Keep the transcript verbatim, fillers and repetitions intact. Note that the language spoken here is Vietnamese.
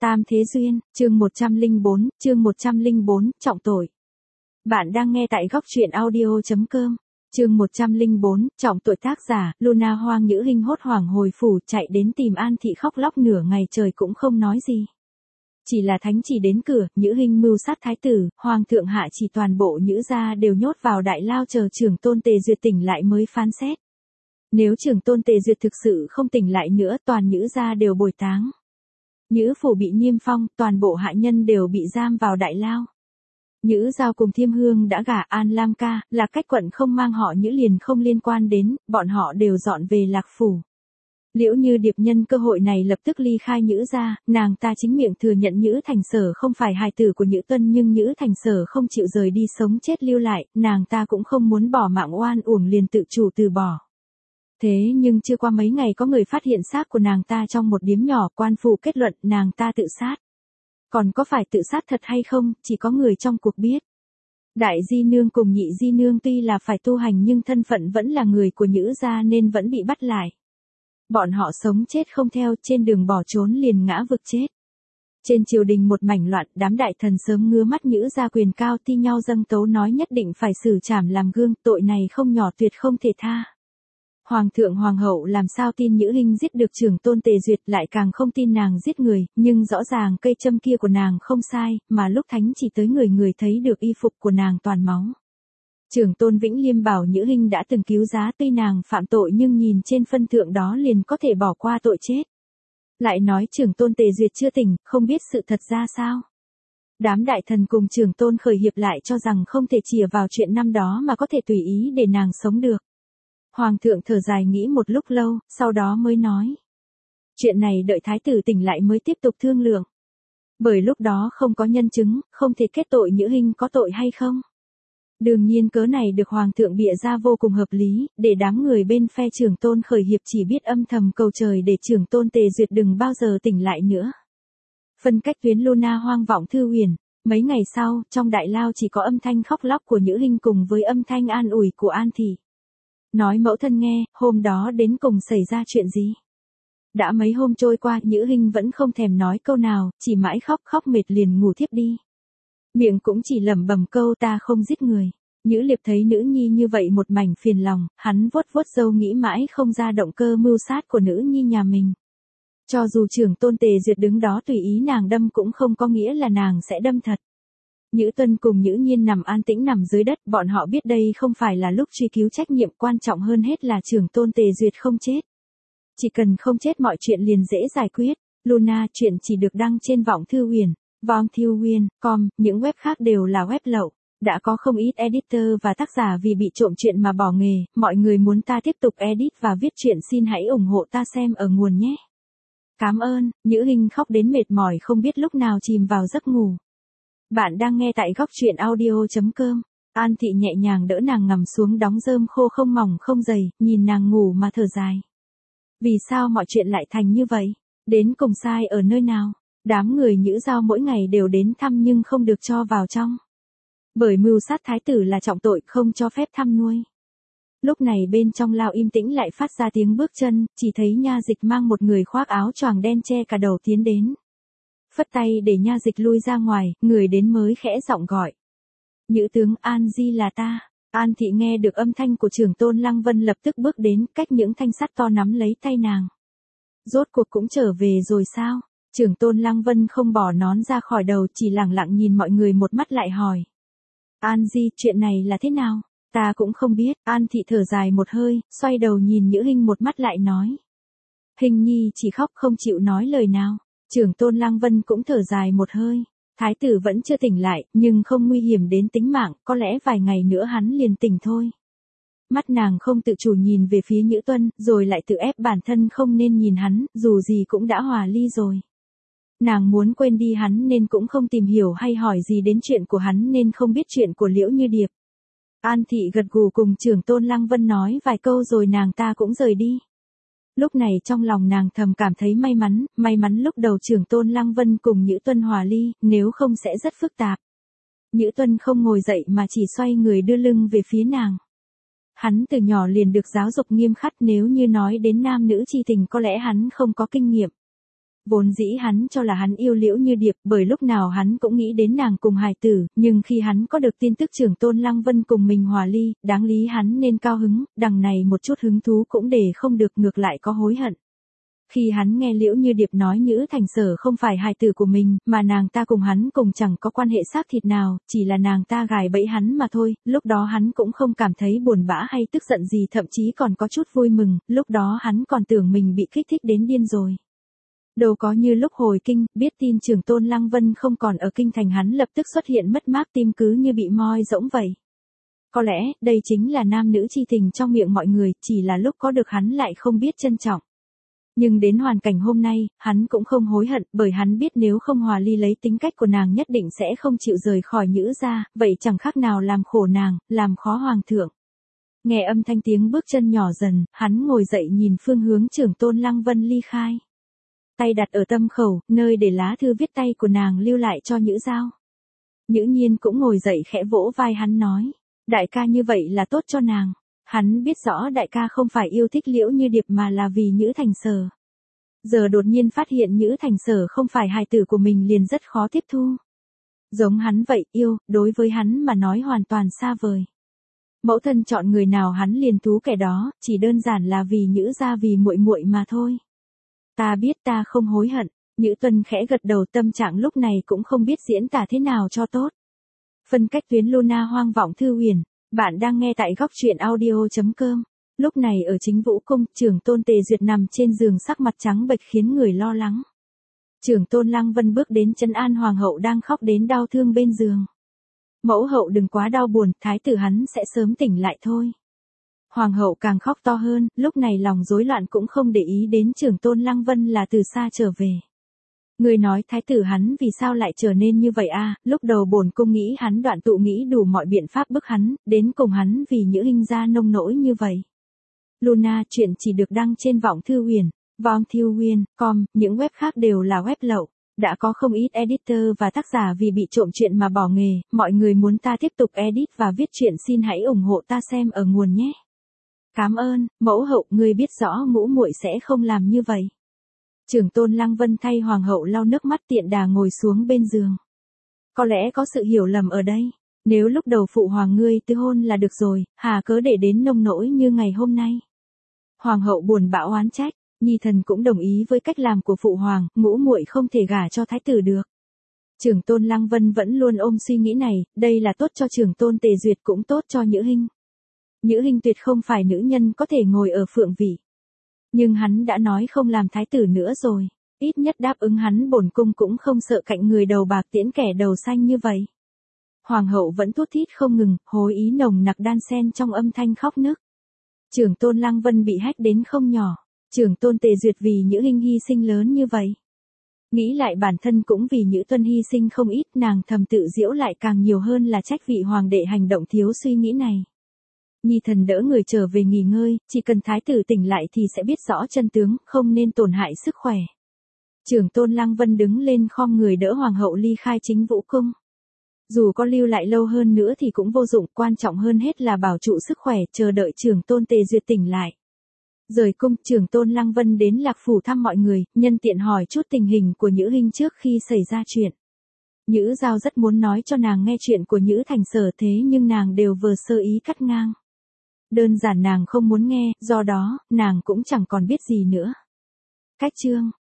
Tam Thế Duyên, chương một trăm lẻ bốn, chương một trăm lẻ bốn, trọng tội. Bạn đang nghe tại góc truyện audio chấm com. Chương một trăm lẻ bốn, trọng tội. Tác giả, Luna. Hoang Nhữ Hinh hốt hoảng hồi phủ chạy đến tìm An Thị khóc lóc nửa ngày trời cũng không nói gì. Chỉ là thánh chỉ đến cửa, Nhữ Hinh mưu sát thái tử, hoàng thượng hạ chỉ toàn bộ Nhữ gia đều nhốt vào đại lao chờ trưởng tôn Tề Duyệt tỉnh lại mới phán xét. Nếu trưởng tôn Tề Duyệt thực sự không tỉnh lại nữa, toàn Nhữ gia đều bồi táng. Nhữ phủ bị niêm phong, toàn bộ hạ nhân đều bị giam vào đại lao. Nhữ Giao cùng Thiêm Hương đã gả An Lam ca, là cách quận không mang họ Nhữ liền không liên quan đến, bọn họ đều dọn về Lạc phủ. Liễu Như Điệp nhân cơ hội này lập tức ly khai Nhữ gia, nàng ta chính miệng thừa nhận Nhữ Thành Sở không phải hài tử của Nhữ Tuân, nhưng Nhữ Thành Sở không chịu rời đi sống chết lưu lại, nàng ta cũng không muốn bỏ mạng oan uổng liền tự chủ từ bỏ. Thế nhưng chưa qua mấy ngày có người phát hiện xác của nàng ta trong một điếm nhỏ, quan phủ kết luận nàng ta tự sát. Còn có phải tự sát thật hay không, chỉ có người trong cuộc biết. Đại di nương cùng nhị di nương tuy là phải tu hành nhưng thân phận vẫn là người của Nhữ gia nên vẫn bị bắt lại. Bọn họ sống chết không theo, trên đường bỏ trốn liền ngã vực chết. Trên triều đình một mảnh loạn, đám đại thần sớm ngứa mắt Nhữ gia quyền cao thi nhau dâng tấu nói nhất định phải xử trảm làm gương, tội này không nhỏ tuyệt không thể tha. Hoàng thượng hoàng hậu làm sao tin Nhữ Hinh giết được trưởng tôn Tề Duyệt, lại càng không tin nàng giết người, nhưng rõ ràng cây châm kia của nàng không sai, mà lúc thánh chỉ tới người người thấy được y phục của nàng toàn máu. Trưởng tôn Vĩnh Liêm bảo Nhữ Hinh đã từng cứu giá, tuy nàng phạm tội nhưng nhìn trên phân thượng đó liền có thể bỏ qua tội chết. Lại nói trưởng tôn Tề Duyệt chưa tỉnh, không biết sự thật ra sao. Đám đại thần cùng trưởng tôn khởi hiệp lại cho rằng không thể chìa vào chuyện năm đó mà có thể tùy ý để nàng sống được. Hoàng thượng thở dài nghĩ một lúc lâu, sau đó mới nói. Chuyện này đợi thái tử tỉnh lại mới tiếp tục thương lượng. Bởi lúc đó không có nhân chứng, không thể kết tội Nhữ Hinh có tội hay không. Đương nhiên cớ này được hoàng thượng bịa ra vô cùng hợp lý, để đám người bên phe trưởng tôn khởi hiệp chỉ biết âm thầm cầu trời để trưởng tôn Tề Duyệt đừng bao giờ tỉnh lại nữa. Phân cách tuyến Luna hoang vọng thư huyền, mấy ngày sau, trong đại lao chỉ có âm thanh khóc lóc của Nhữ Hinh cùng với âm thanh an ủi của An Thị. Nói mẫu thân nghe, hôm đó đến cùng xảy ra chuyện gì? Đã mấy hôm trôi qua, Nhữ Hinh vẫn không thèm nói câu nào, chỉ mãi khóc khóc mệt liền ngủ thiếp đi. Miệng cũng chỉ lẩm bẩm câu ta không giết người. Nhữ Liệp thấy nữ nhi như vậy một mảnh phiền lòng, hắn vuốt vuốt râu nghĩ mãi không ra động cơ mưu sát của nữ nhi nhà mình. Cho dù trưởng tôn Tề Duyệt đứng đó tùy ý nàng đâm cũng không có nghĩa là nàng sẽ đâm thật. Nhữ Tuân cùng Nhữ Nhiên nằm an tĩnh nằm dưới đất, bọn họ biết đây không phải là lúc truy cứu trách nhiệm, quan trọng hơn hết là trưởng tôn Tề Duyệt không chết. Chỉ cần không chết mọi chuyện liền dễ giải quyết. Luna, chuyện chỉ được đăng trên Vọng Thư Huyền, vong thư huyền chấm com, những web khác đều là web lậu. Đã có không ít editor và tác giả vì bị trộm chuyện mà bỏ nghề, mọi người muốn ta tiếp tục edit và viết chuyện xin hãy ủng hộ ta xem ở nguồn nhé. Cảm ơn. Nhữ Hinh khóc đến mệt mỏi không biết lúc nào chìm vào giấc ngủ. Bạn đang nghe tại góc truyện audio chấm com. An Thị nhẹ nhàng đỡ nàng nằm xuống đóng rơm khô không mỏng không dày, nhìn nàng ngủ mà thở dài. Vì sao mọi chuyện lại thành như vậy? Đến cùng sai ở nơi nào? Đám người Nhữ Giao mỗi ngày đều đến thăm nhưng không được cho vào trong. Bởi mưu sát thái tử là trọng tội, không cho phép thăm nuôi. Lúc này bên trong lao im tĩnh lại phát ra tiếng bước chân, chỉ thấy nha dịch mang một người khoác áo choàng đen che cả đầu tiến đến. Phất tay để nha dịch lui ra ngoài, người đến mới khẽ giọng gọi. Nhữ tướng, An Di là ta. An Thị nghe được âm thanh của trưởng tôn Lăng Vân lập tức bước đến, cách những thanh sắt to nắm lấy tay nàng. Rốt cuộc cũng trở về rồi sao? Trưởng tôn Lăng Vân không bỏ nón ra khỏi đầu, chỉ lẳng lặng nhìn mọi người một mắt lại hỏi. An Di, chuyện này là thế nào? Ta cũng không biết. An Thị thở dài một hơi, xoay đầu nhìn Nhữ Hinh một mắt lại nói. Hinh nhi chỉ khóc không chịu nói lời nào. Trưởng tôn Lăng Vân cũng thở dài một hơi. Thái tử vẫn chưa tỉnh lại, nhưng không nguy hiểm đến tính mạng, có lẽ vài ngày nữa hắn liền tỉnh thôi. Mắt nàng không tự chủ nhìn về phía Nhữ Tuân, rồi lại tự ép bản thân không nên nhìn hắn, dù gì cũng đã hòa ly rồi. Nàng muốn quên đi hắn nên cũng không tìm hiểu hay hỏi gì đến chuyện của hắn nên không biết chuyện của Liễu Như Điệp. An Thị gật gù cùng trưởng tôn Lăng Vân nói vài câu rồi nàng ta cũng rời đi. Lúc này trong lòng nàng thầm cảm thấy may mắn, may mắn lúc đầu trưởng tôn Lăng Vân cùng Nhữ Tuân hòa ly, nếu không sẽ rất phức tạp. Nhữ Tuân không ngồi dậy mà chỉ xoay người đưa lưng về phía nàng. Hắn từ nhỏ liền được giáo dục nghiêm khắc, nếu như nói đến nam nữ chi tình có lẽ hắn không có kinh nghiệm. Vốn dĩ hắn cho là hắn yêu Liễu Như Điệp, bởi lúc nào hắn cũng nghĩ đến nàng cùng hài tử, nhưng khi hắn có được tin tức Trưởng Tôn Lăng Vân cùng mình hòa ly, đáng lý hắn nên cao hứng, đằng này một chút hứng thú cũng để không được, ngược lại có hối hận. Khi hắn nghe Liễu Như Điệp nói Nhữ Thành Sở không phải hài tử của mình, mà nàng ta cùng hắn cùng chẳng có quan hệ xác thịt nào, chỉ là nàng ta gài bẫy hắn mà thôi, lúc đó hắn cũng không cảm thấy buồn bã hay tức giận gì, thậm chí còn có chút vui mừng, lúc đó hắn còn tưởng mình bị kích thích đến điên rồi. Đâu có như lúc hồi kinh, biết tin Trưởng Tôn Lăng Vân không còn ở kinh thành, hắn lập tức xuất hiện mất mát, tim cứ như bị moi rỗng vậy. Có lẽ, đây chính là nam nữ chi tình trong miệng mọi người, chỉ là lúc có được hắn lại không biết trân trọng. Nhưng đến hoàn cảnh hôm nay, hắn cũng không hối hận, bởi hắn biết nếu không hòa ly lấy tính cách của nàng nhất định sẽ không chịu rời khỏi Nhữ gia, vậy chẳng khác nào làm khổ nàng, làm khó hoàng thượng. Nghe âm thanh tiếng bước chân nhỏ dần, hắn ngồi dậy nhìn phương hướng Trưởng Tôn Lăng Vân ly khai. Tay đặt ở tâm khẩu, nơi để lá thư viết tay của nàng lưu lại cho Nhữ Giao. Nhữ Nhiên cũng ngồi dậy khẽ vỗ vai hắn nói, đại ca như vậy là tốt cho nàng. Hắn biết rõ đại ca không phải yêu thích Liễu Như Điệp mà là vì Nhữ Thành Sở. Giờ đột nhiên phát hiện Nhữ Thành Sở không phải hài tử của mình liền rất khó tiếp thu. Giống hắn vậy, yêu, đối với hắn mà nói hoàn toàn xa vời. Mẫu thân chọn người nào hắn liền thú kẻ đó, chỉ đơn giản là vì Nhữ gia, vì muội muội mà thôi. Ta biết, ta không hối hận. Nhữ Tuân khẽ gật đầu, tâm trạng lúc này cũng không biết diễn tả thế nào cho tốt. Phân cách tuyến Luna Hoang Vọng Thư Huyền. Bạn đang nghe tại góc truyện audio chấm com. Lúc này ở Chính Vũ Cung, Trưởng Tôn Tề Duyệt nằm trên giường sắc mặt trắng bệch khiến người lo lắng. Trưởng Tôn Lăng Vân bước đến trấn an hoàng hậu đang khóc đến đau thương bên giường. Mẫu hậu đừng quá đau buồn, thái tử hắn sẽ sớm tỉnh lại thôi. Hoàng hậu càng khóc to hơn, lúc này lòng rối loạn cũng không để ý đến Trưởng Tôn Lăng Vân là từ xa trở về. Người nói thái tử hắn vì sao lại trở nên như vậy a? À? Lúc đầu bổn cung nghĩ hắn đoạn tụ, nghĩ đủ mọi biện pháp bức hắn, đến cùng hắn vì Nhữ Hinh ra nông nỗi như vậy. Luna, chuyện chỉ được đăng trên Vọng Thư Huyền, vong thư huyền chấm com, những web khác đều là web lậu. Đã có không ít editor và tác giả vì bị trộm chuyện mà bỏ nghề, mọi người muốn ta tiếp tục edit và viết chuyện xin hãy ủng hộ ta xem ở nguồn nhé. Cảm ơn, mẫu hậu, ngươi biết rõ ngũ muội sẽ không làm như vậy. Trưởng Tôn Lăng Vân thay hoàng hậu lau nước mắt, tiện đà ngồi xuống bên giường. Có lẽ có sự hiểu lầm ở đây. Nếu lúc đầu phụ hoàng ngươi tư hôn là được rồi, hà cớ để đến nông nỗi như ngày hôm nay. Hoàng hậu buồn bã oán trách, Nhi thần cũng đồng ý với cách làm của phụ hoàng, ngũ muội không thể gả cho thái tử được. Trưởng Tôn Lăng Vân vẫn luôn ôm suy nghĩ này, đây là tốt cho Trưởng Tôn Tề Duyệt cũng tốt cho Nhữ Hinh. Nhữ Hinh tuyệt không phải nữ nhân có thể ngồi ở phượng vị. Nhưng hắn đã nói không làm thái tử nữa rồi, ít nhất đáp ứng hắn bổn cung cũng không sợ cạnh người đầu bạc tiễn kẻ đầu xanh như vậy. Hoàng hậu vẫn thút thít không ngừng, hối ý nồng nặc đan xen trong âm thanh khóc nức. Trưởng Tôn Lăng Vân bị hách đến không nhỏ, Trưởng Tôn Tề Duyệt vì Nhữ Hinh hy sinh lớn như vậy. Nghĩ lại bản thân cũng vì Nhữ Tuân hy sinh không ít, nàng thầm tự giễu lại càng nhiều hơn là trách vị hoàng đệ hành động thiếu suy nghĩ này. Nhi thần đỡ người trở về nghỉ ngơi, chỉ cần thái tử tỉnh lại thì sẽ biết rõ chân tướng, không nên tổn hại sức khỏe. Trưởng Tôn Lăng Vân đứng lên khom người đỡ hoàng hậu ly khai Chính Vũ Cung. Dù có lưu lại lâu hơn nữa thì cũng vô dụng, quan trọng hơn hết là bảo trụ sức khỏe, chờ đợi Trưởng Tôn Tề Duyệt tỉnh lại. Rời cung, Trưởng Tôn Lăng Vân đến Lạc Phủ thăm mọi người, nhân tiện hỏi chút tình hình của Nhữ Hinh trước khi xảy ra chuyện. Nhữ Giao rất muốn nói cho nàng nghe chuyện của Nhữ Thành Sở, thế nhưng nàng đều vừa sơ ý cắt ngang. Đơn giản nàng không muốn nghe, do đó, nàng cũng chẳng còn biết gì nữa. Cách chương